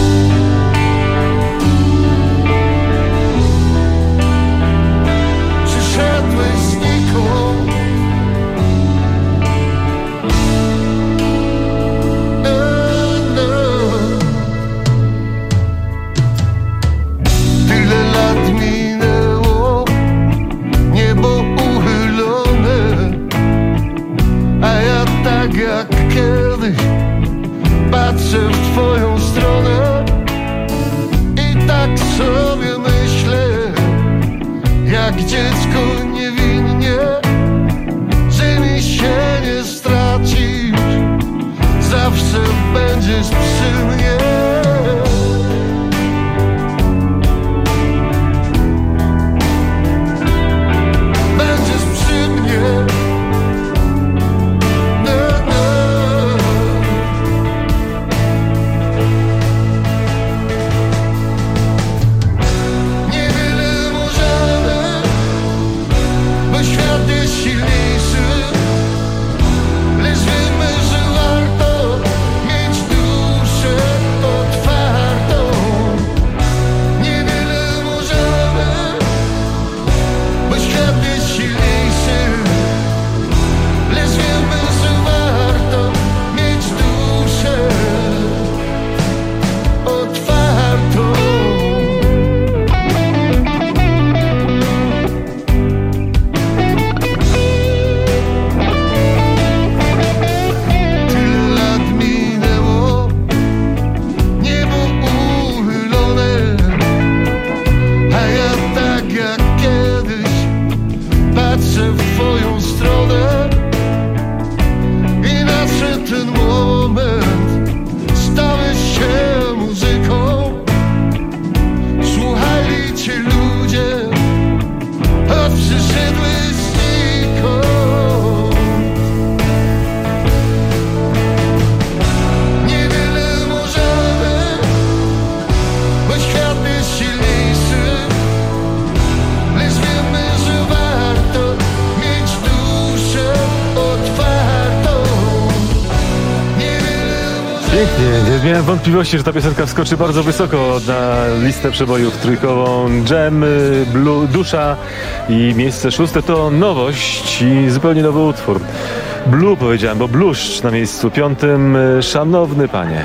Jak kiedyś patrzę w twoją stronę i tak sobie myślę, jak dziecko niewinnie, że mi się nie stracisz, zawsze będziesz przy mnie. Będziesz przy mnie. Nie miałem wątpliwości, że ta piosenka wskoczy bardzo wysoko na listę przebojów trójkową. Dżem, Blue, Dusza i miejsce szóste to nowość i zupełnie nowy utwór. Blue powiedziałem, bo bluszcz na miejscu piątym. Szanowny panie.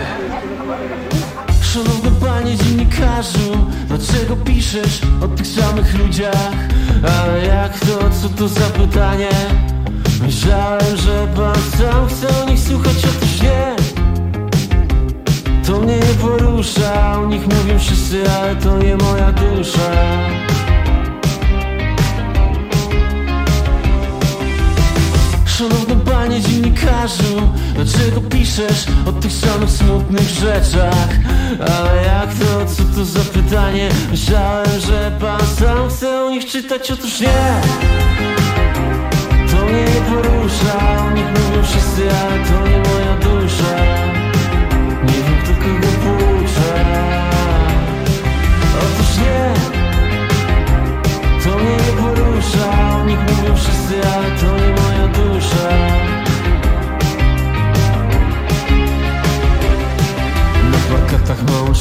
Szanowny panie dziennikarzu, dlaczego piszesz o tych samych ludziach? Ale jak to, co to za pytanie? Myślałem, że pan sam chce o nich słuchać, otóż nie. To mnie nie porusza, o nich mówią wszyscy, ale to nie moja dusza. Szanowny panie dziennikarzu, dlaczego piszesz o tych samych smutnych rzeczach? Ale jak to, co to za pytanie? Myślałem, że pan sam chce o nich czytać, otóż nie. To mnie nie porusza, o nich mówią wszyscy, ale to nie moja dusza. Nie wiem, kto kogo poucza. Otóż nie.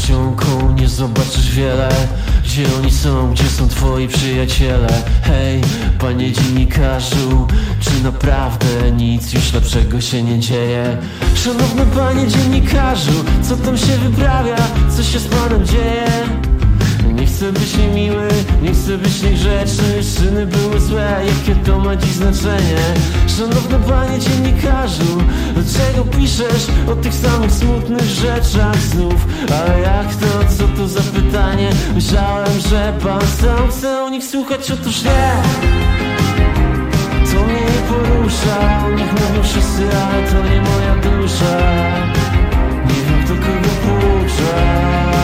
ściągą nie zobaczysz wiele. Gdzie oni są, gdzie są twoi przyjaciele? Hej, panie dziennikarzu, czy naprawdę nic już lepszego się nie dzieje? Szanowny panie dziennikarzu, co tam się wyprawia? Co się z panem dzieje? Nie chcę być niemiły, nie chcę być niegrzeczny. Czyny były złe, jakie to ma dziś znaczenie? Szanowny panie dziennikarzu, dlaczego piszesz o tych samych smutnych rzeczach znów? Ale jak to, co to za pytanie? Myślałem, że pan sam chce o nich słuchać, otóż nie. To mnie nie porusza, o nich mówią wszyscy, ale to nie moja dusza. Nie wiem, kto kogo poucza.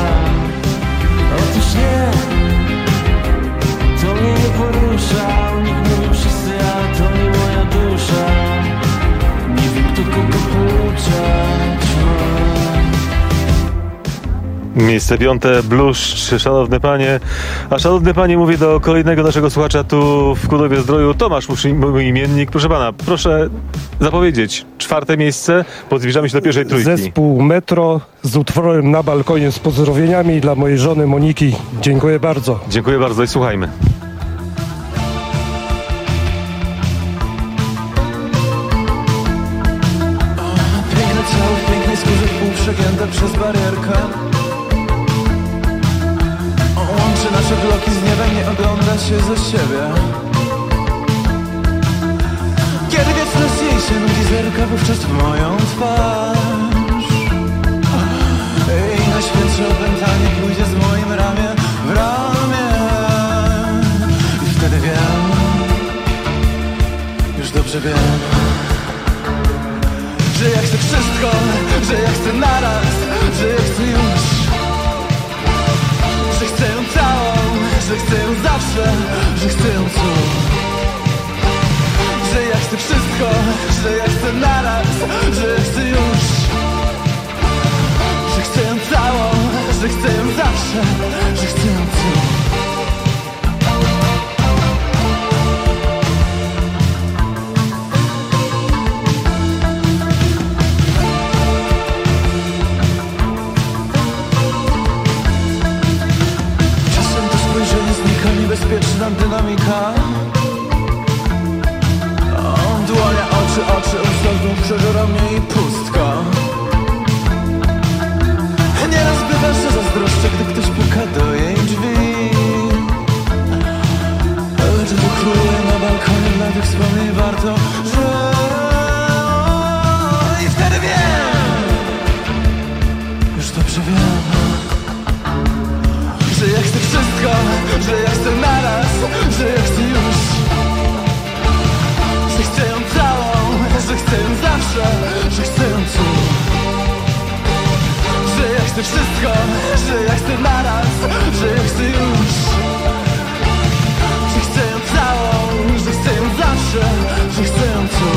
Otóż nie, to mnie nie porusza, o nich mówią wszyscy, ale to nie moja dusza. Nie wiem, kto kogo pouczać ma. Miejsce piąte, Bluszcz, szanowne panie. A szanowny panie, mówię do kolejnego naszego słuchacza tu w Kudowie Zdroju. Tomasz, mój imiennik. Proszę pana, proszę zapowiedzieć czwarte miejsce, bo zbliżamy się do pierwszej trójki. Zespół Metro z utworem Na balkonie z pozdrowieniami dla mojej żony Moniki. Dziękuję bardzo. Dziękuję bardzo i słuchajmy. Piękne ciało w pięknej skórze, pół przegięte przez barierkę. Łączy nasze bloki z niebem, nie ogląda się ze siebie. Kiedy wieczność jej się nudzi, zerka wówczas w moją twarz. I najświętsze opętanie pójdzie z moim ramię w ramię. I wtedy wiem, już dobrze wiem, że ja chcę wszystko, że ja chcę naraz, że ja chcę już. Że chcę ją całą, że chcę ją zawsze, że chcę ją tu. Że ja chcę wszystko, że ja chcę naraz, że ja chcę już. Że chcę ją całą, że chcę ją zawsze, że chcę ją tu. Niebezpieczna dynamika. O, dłonia, oczy, oczy, usta, znów przeżera mnie i pustka. Nieraz bywa, że zazdroszczę, gdy ktoś puka do jej drzwi. Lecz wykruje na balkonie dla tych wspomnień warto, że... I wtedy wiem, już dobrze wiem, że ja chcę wszystko, że ja chcę naraz, że ja chcę już. Że chcę ją całą, że chcę ją zawsze, że chcę ją tu. Że ja chcę wszystko, że ja chcę naraz, że ja chcę już. Że chcę ją całą, że chcę ją zawsze, że chcę ją tu.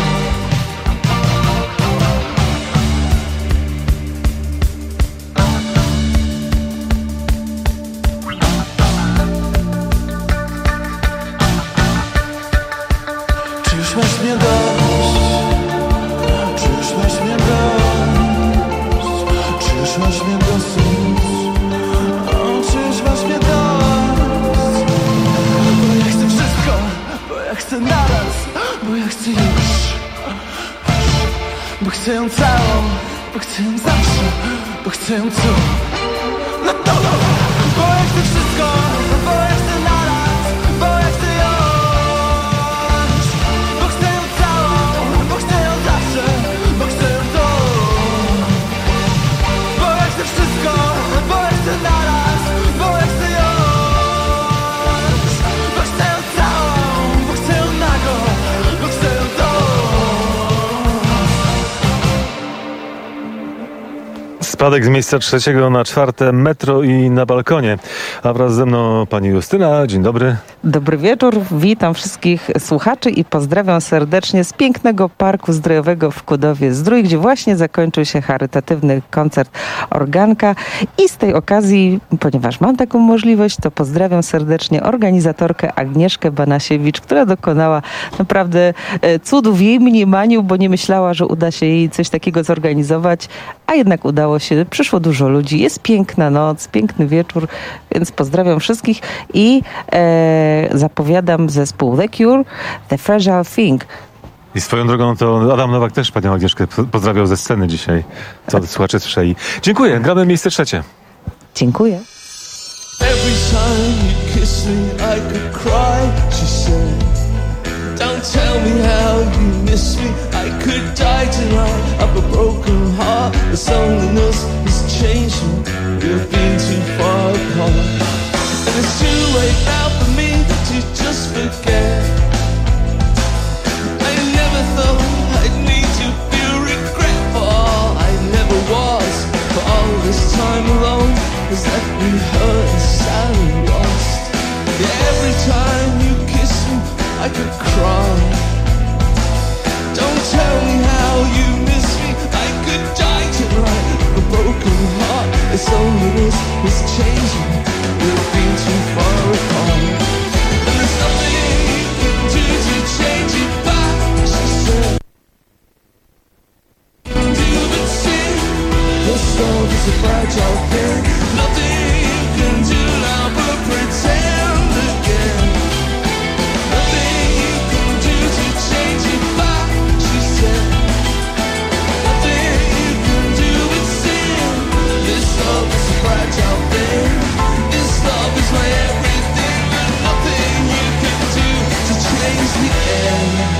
Masz mnie dość? Czy już masz mnie dość? Czy już masz mnie dosyć? O, czy już masz mnie dość? Bo ja chcę wszystko, bo ja chcę naraz, bo ja chcę już. Bo chcę ją całą, bo chcę ją zawsze, bo chcę ją tu. No to, bo ja chcę wszystko, bo ja chcę naraz, bo ja chcę ją. Spadek z miejsca trzeciego na czwarte, Metro i Na balkonie. A wraz ze mną pani Justyna. Dzień dobry. Dobry wieczór. Witam wszystkich słuchaczy i pozdrawiam serdecznie z pięknego Parku Zdrojowego w Kudowie Zdrój, gdzie właśnie zakończył się charytatywny koncert Organka. I z tej okazji, ponieważ mam taką możliwość, to pozdrawiam serdecznie organizatorkę Agnieszkę Banasiewicz, która dokonała naprawdę cudów w jej mniemaniu, bo nie myślała, że uda się jej coś takiego zorganizować, a jednak udało się. się, przyszło dużo ludzi, jest piękna noc, piękny wieczór, więc pozdrawiam wszystkich i e, zapowiadam zespół The Cure, The Fragile Thing. I swoją drogą to Adam Nowak też panią Agnieszkę pozdrawiał ze sceny dzisiaj, co słuchacze słyszeli. Dziękuję, gramy miejsce trzecie. Dziękuję. Every time you kiss me, I could cry, she said. Don't tell me how you miss me, I could die tonight of a broken heart. The loneliness is changing, we've been too far apart. And it's too late now for me to just forget. I never thought I'd need to feel regret for all I never was. For all this time alone has left me hurt and sad and lost. Yeah, every time you kiss me, I could cry. Don't tell me how you miss me, I could die tonight. A broken heart, its loneliness is changing. We've been too far apart. And there's nothing you can do to change it back, she said. Do but see, this love is a fragile thing. Nothing you can do now but pretend again. Nothing you can do to change it back, she said. Nothing you can do but sin. This love is a fragile thing. This love is my everything, and nothing you can do to change the end.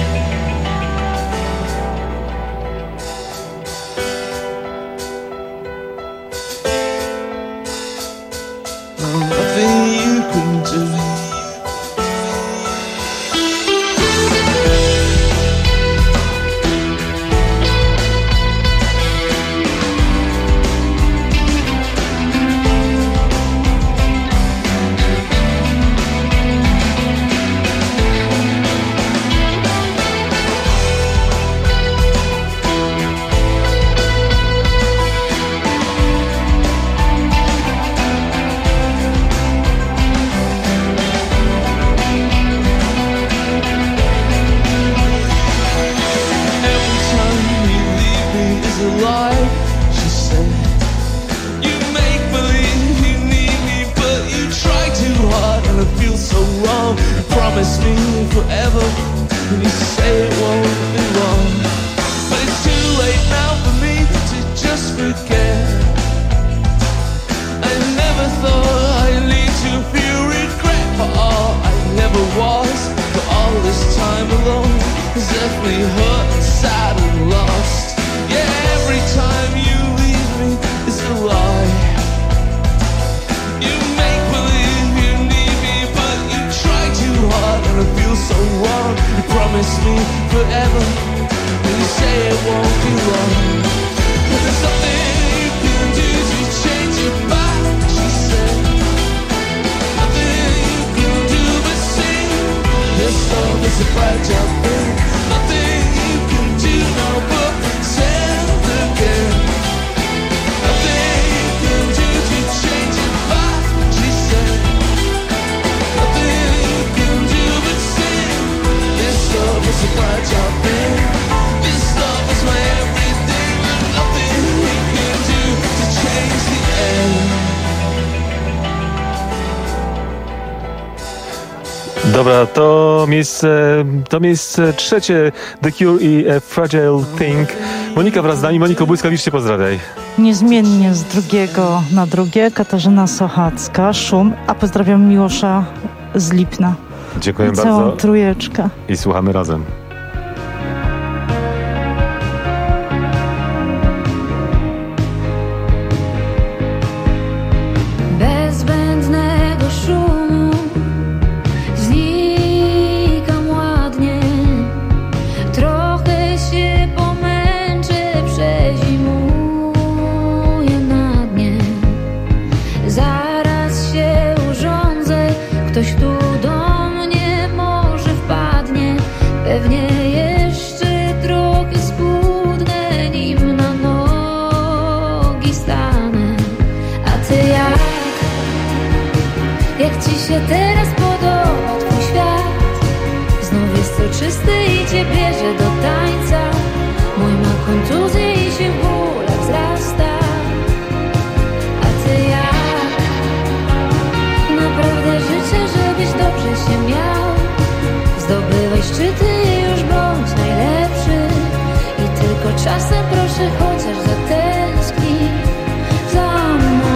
Nothing you can do. Promise me forever, and you say it won't be long. But it's too late now for me to just forget. I never thought I'd lead to feel regret for all I never was. For all this time alone has left me hurt and sad and lost. Yeah, every time you leave me is a lie. You make believe you need me, but you try too hard, and I feel so wrong. You promise me forever, and you say it won't be long. But there's nothing you can do to change it back, she said. Nothing you can do but sing. This love is a fragile thing. Nothing you can do now but pretend again. Nothing you can do to change it back, she said. Nothing you can do but sing. This love is a fragile thing. This love is my everything, and nothing you can do to change the end. Dobra, to miejsce, to miejsce trzecie, The Cure i A Fragile Thing. Monika wraz z nami. Moniko, błyskawicznie pozdrawiaj. Niezmiennie z drugiego na drugie. Katarzyna Sochacka, Szum, a pozdrawiam Miłosza z Lipna. Dziękuję I całą bardzo. trójeczkę. I słuchamy razem. Bez zbędnego szumu znikam ładnie. Trochę się pomęczę, przezimuję na dnie. Zaraz się urządzę, ktoś tu do mnie może wpadnie. Pewnie jeszcze trochę schudnę, nim na nogi stanę. A ty jak? Jak ci się teraz podoba twój świat? Znów jest soczysty i cię bierze do tańca. Mój ma kontuzję i się w bólach wzrasta. czasem proszę chociaż zatęsknij za mną.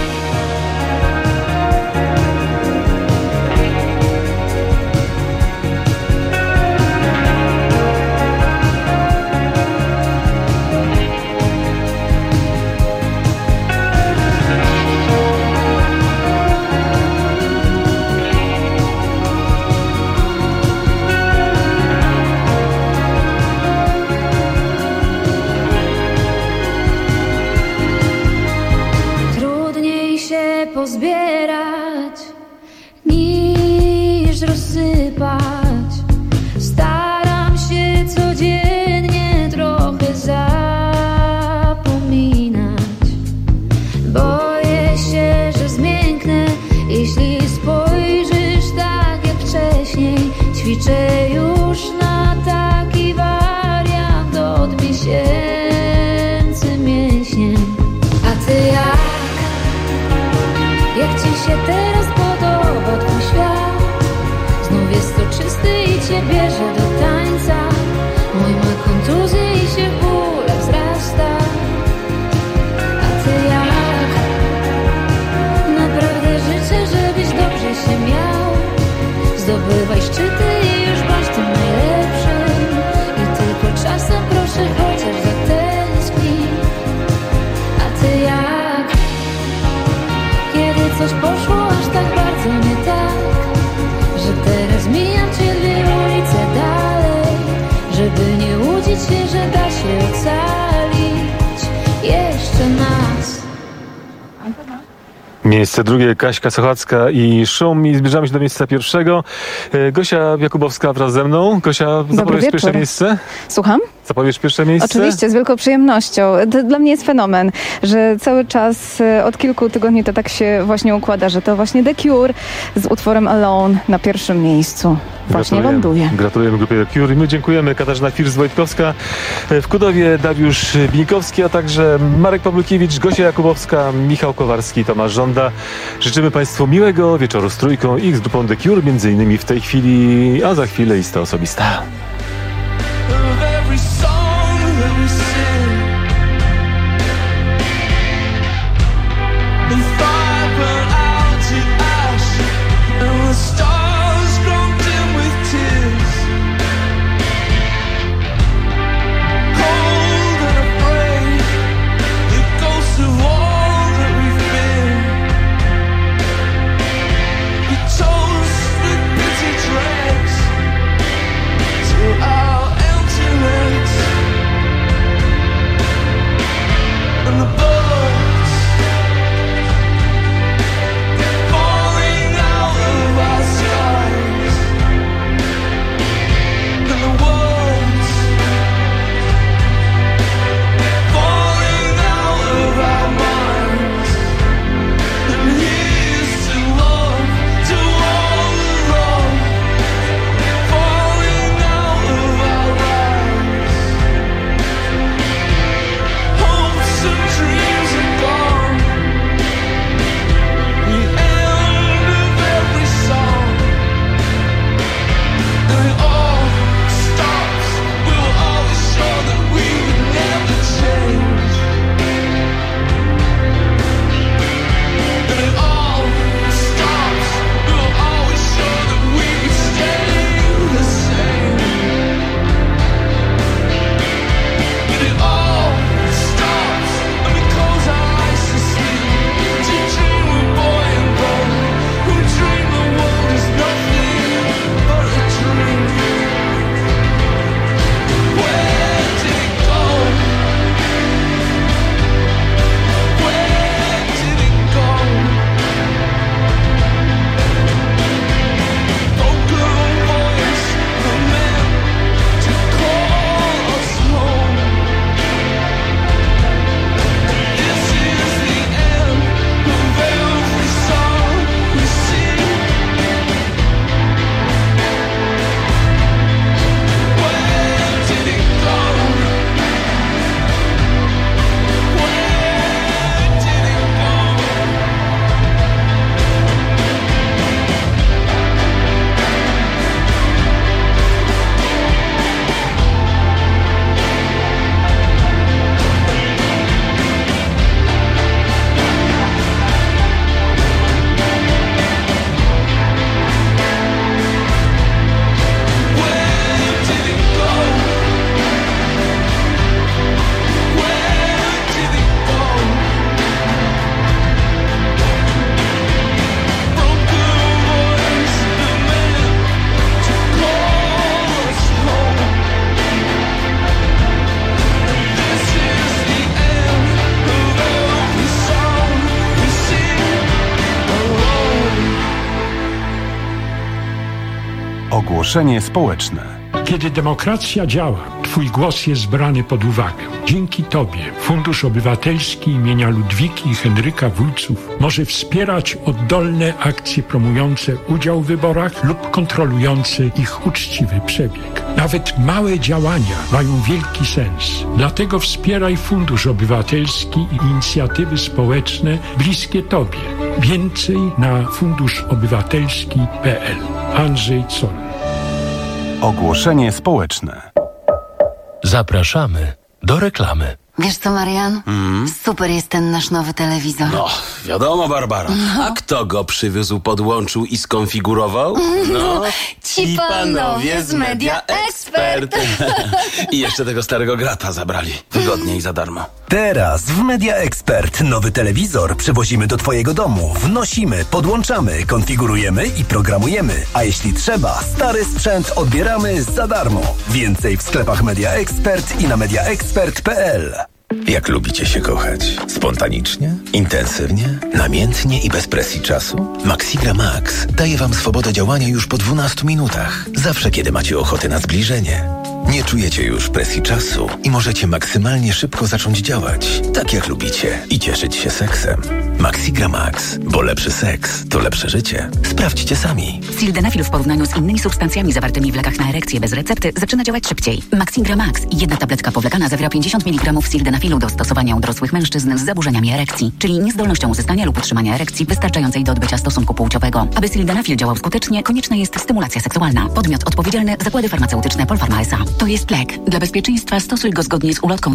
Pozbierać niż rozsypać. Staram się codziennie trochę zapominać. Boję się, że zmięknę, jeśli spojrzysz tak jak wcześniej. Ćwiczę już na taki wariant od miesięcy mięśniem. A ty jak? Jak ci się teraz podoba twój świat? Znów jest soczysty i cię bierze do tańca. Mój ma kontuzję i się w bóle wzrasta. A ty jak? Naprawdę życzę, żebyś dobrze się miał. Zdobywaj szczyty i już bądź tym najlepszym. I tylko czasem proszę chociaż zatęsknij. A ty jak? Kiedy coś poszło aż tak bardzo nie tak, że teraz mijam cię dwie ulice dalej, żeby nie łudzić się, że da się ocalić jeszcze nas. Miejsce drugie, Kaśka Sochacka i Szum, i zbliżamy się do miejsca pierwszego. Gosia Jakubowska wraz ze mną. Gosia, zapowiesz pierwsze miejsce? Słucham? Zapowiesz pierwsze miejsce? Oczywiście, z wielką przyjemnością. To dla mnie jest fenomen, że cały czas od kilku tygodni to tak się właśnie układa, że to właśnie The Cure z utworem Alone na pierwszym miejscu właśnie ląduje. Gratulujemy grupie The Cure i my dziękujemy. Katarzyna First-Wojtkowska, w Kudowie Dariusz Bińkowski, a także Marek Pawlukiewicz, Gosia Jakubowska, Michał Kowarski, Tomasz Żąda. Życzymy Państwu miłego wieczoru z Trójką i z grupą The Cure, między innymi w tej chwili, a za chwilę lista osobista. To Ogłoszenie społeczne. Kiedy demokracja działa, Twój głos jest brany pod uwagę. Dzięki Tobie Fundusz Obywatelski imienia Ludwiki i Henryka Wójców może wspierać oddolne akcje promujące udział w wyborach lub kontrolujące ich uczciwy przebieg. Nawet małe działania mają wielki sens. Dlatego wspieraj Fundusz Obywatelski i inicjatywy społeczne bliskie Tobie. Więcej na fundusz obywatelski kropka p l. Andrzej Zoll. Ogłoszenie społeczne. Zapraszamy do reklamy. Wiesz co, Marian? Mm. Super jest ten nasz nowy telewizor. No, wiadomo, Barbara. No. A kto go przywózł, podłączył i skonfigurował? No, ci panowie z Media Expert. I jeszcze tego starego grata zabrali. Wygodnie i za darmo. Teraz w Media Expert nowy telewizor przywozimy do Twojego domu. Wnosimy, podłączamy, konfigurujemy i programujemy. A jeśli trzeba, stary sprzęt odbieramy za darmo. Więcej w sklepach Media Expert i na media expert kropka p l. Jak lubicie się kochać? Spontanicznie? Intensywnie? Namiętnie i bez presji czasu? Maxigra Max daje Wam swobodę działania już po dwunastu minutach. Zawsze, kiedy macie ochotę na zbliżenie. Nie czujecie już presji czasu i możecie maksymalnie szybko zacząć działać, tak jak lubicie, i cieszyć się seksem. Maxigra Max, bo lepszy seks to lepsze życie. Sprawdźcie sami. Sildenafil w porównaniu z innymi substancjami zawartymi w lekach na erekcję bez recepty zaczyna działać szybciej. Maxigra Max, jedna tabletka powlekana, zawiera pięćdziesiąt miligramów sildenafilu do stosowania u dorosłych mężczyzn z zaburzeniami erekcji, czyli niezdolnością uzyskania lub utrzymania erekcji wystarczającej do odbycia stosunku płciowego. Aby sildenafil działał skutecznie, konieczna jest stymulacja seksualna. Podmiot odpowiedzialny: Zakłady Farmaceutyczne Polpharma S A. To jest lek. Dla bezpieczeństwa stosuj go zgodnie z ulotką